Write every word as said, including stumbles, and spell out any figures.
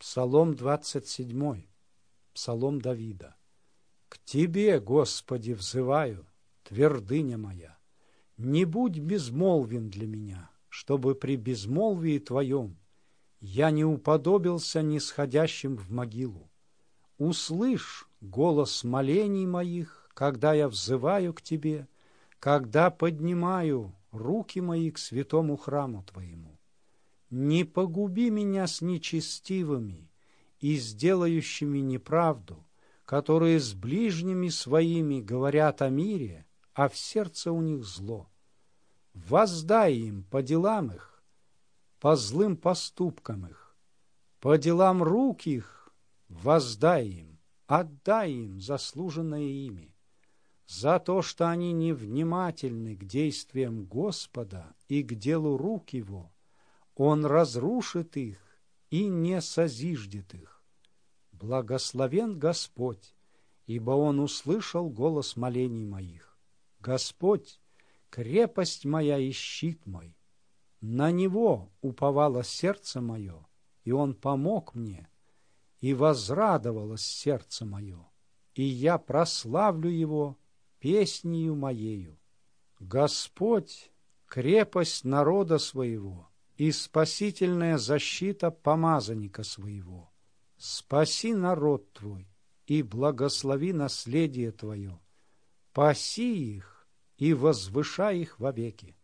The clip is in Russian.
Псалом двадцать седьмой, псалом Давида. «К Тебе, Господи, взываю, твердыня моя, не будь безмолвен для меня, чтобы при безмолвии Твоем я не уподобился нисходящим в могилу. Услышь голос молений моих, когда я взываю к Тебе, когда поднимаю руки мои к святому храму Твоему. Не погуби меня с нечестивыми и сделающими неправду, которые с ближними своими говорят о мире, а в сердце у них зло. Воздай им по делам их, по злым поступкам их, по делам рук их воздай им, отдай им заслуженное ими, за то, что они невнимательны к действиям Господа и к делу рук Его. Он разрушит их и не созиждет их. Благословен Господь, ибо Он услышал голос молений моих. Господь, крепость моя и щит мой. На Него уповало сердце мое, и Он помог мне, и возрадовалось сердце мое, и я прославлю Его песнею моею. Господь, крепость народа своего и спасительная защита помазанника своего. Спаси народ Твой и благослови наследие Твое. Паси их и возвышай их вовеки.